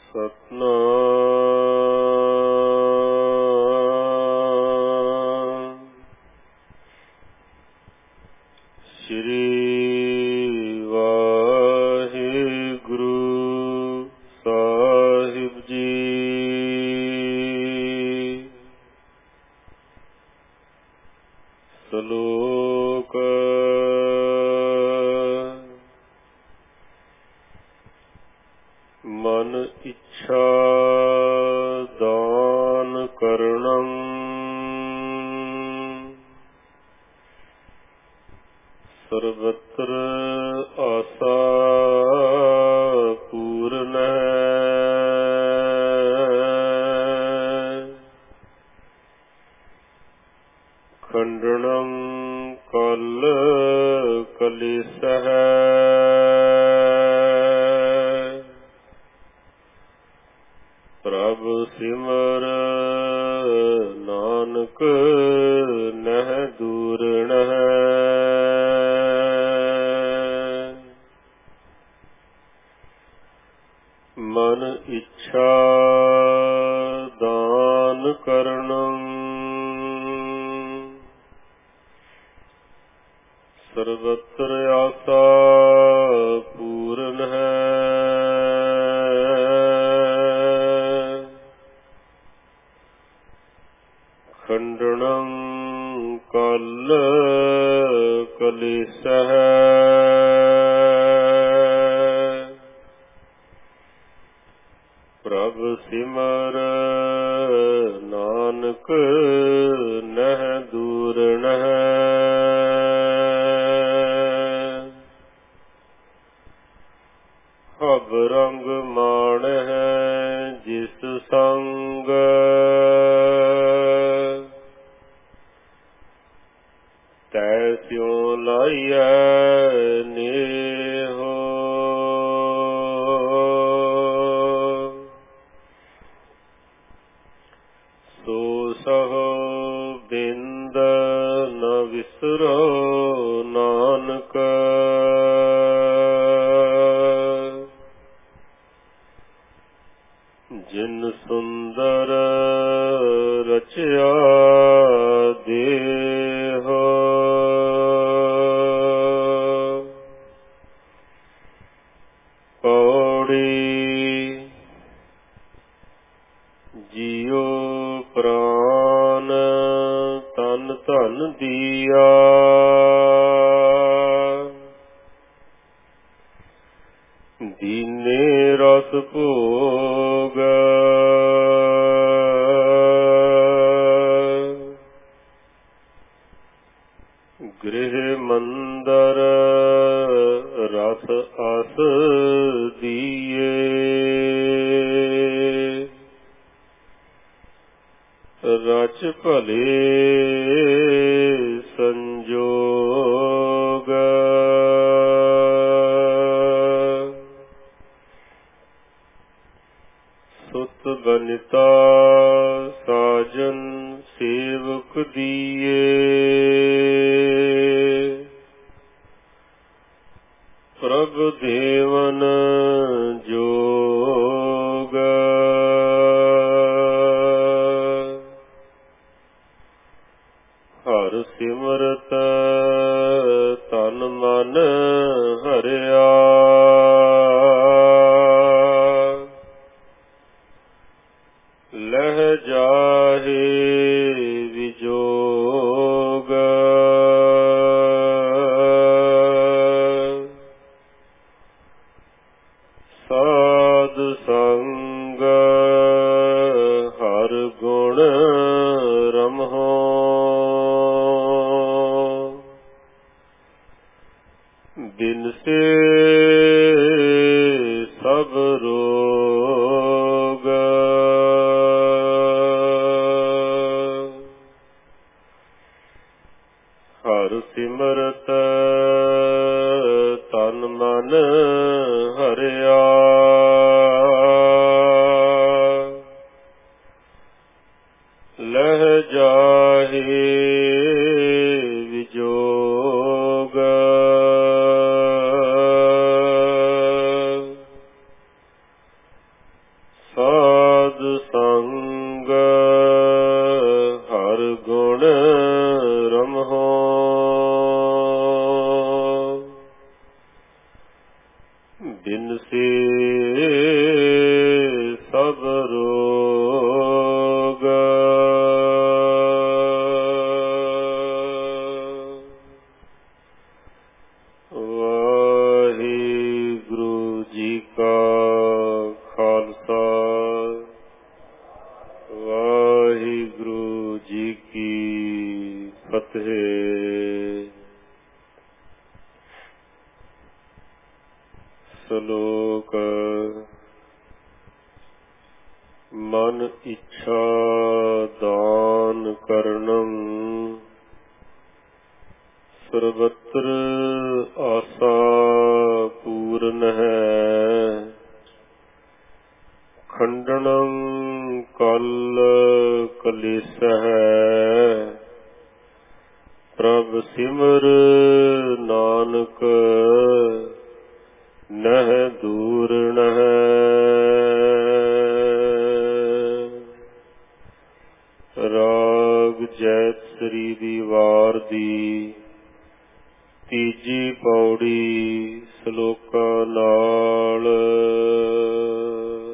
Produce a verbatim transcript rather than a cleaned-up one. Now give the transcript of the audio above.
ਸਤਨਾਮ ਸ੍ਰੀ ਵਾਹਿਗੁਰੂ ਸਾਹਿਬ ਜੀ। ਸ਼ਲੋਕ ਮਨ ਇੱਛਾ ਦਾਨ ਕਰਣੰ ਸਰਬਤਰ ਆਸਾ ਪੂਰਨੈ ਖੰਡਨੰ ਕਲ ਕਲੇਸ਼ః ਪ੍ਰਭ ਸਿਮਰ ਨਾਨਕ ਨਹਿ ਦੂਰਣః। ਮਨ ਇੱਛਾ ਦਾਨ ਕਰਣੰ ਸਰਬਤਰ ਆਸਾ ਪੂਰਨః ਖੰਡਨੰ ਕਲ ਕਲੇਸ਼ః ਪ੍ਰਭ ਸਿਮਰ ਨਾਨਕ ਨਹਿ ਦੂਰਣః। ਹਬ ਰੰਗ ਮਾਣਹਿ ਜਿਸ ਸੰਗ ਤੈਸਿਉ ਲਾਈਐ ਨੇਹੋ। ਸੋ ਸਹੁ ਬਿੰਦ ਨ ਵਿਸਰੋ ਨਾਨਕ ਜਿਨ ਸੁੰਦਰ ਰਚਿਆ ਦੇਹ। ਪੌੜੀ ਜੀਉ ਪ੍ਰਾਨ ਤਨ ਧਨ ਦੀਆ ਦੀਨੇ ਰਸ ਭੋਗ। ਗ੍ਰਹਿ ਮੰਦਰ ਰਸ ਅਸ ਦੀਏ ਰਚ ਭਲੇ ਸੰਜੋਗ। ਸੁਤ ਬਨਿਤਾ ਸਾਜਨ ਸੇਵਕ ਦੀਏ ਪ੍ਰਭ ਦੇਵਨ ਜੋਗ। ਹਰ ਸਿਮਰਤ ਤਨ ਮਨ ਹਰਿਆ ਲਹਿ ਜਾਹੇ ਵਿਜੋਗ। ਸਾਧ ਮਨ ਇੱਛਾ ਦਾਨ ਕਰਨੰ ਸਰਬਤਰ ਆਸਾ ਪੂਰਨ ਹੈ ਖੰਡਨੰ ਕਲ ਕਲੇਸ਼ ਹੈ ਪ੍ਰਭ ਸਿਮਰ ਨਾਨਕ ਨਹਿ ਦੂਰਣ ਹੈ ਰਾਗ ਜੈਤ ਸ੍ਰੀ ਦੀ ਵਾਰ ਦੀ ਤੀਜੀ ਪੌੜੀ ਸ਼ਲੋਕਾਂ ਨਾਲ।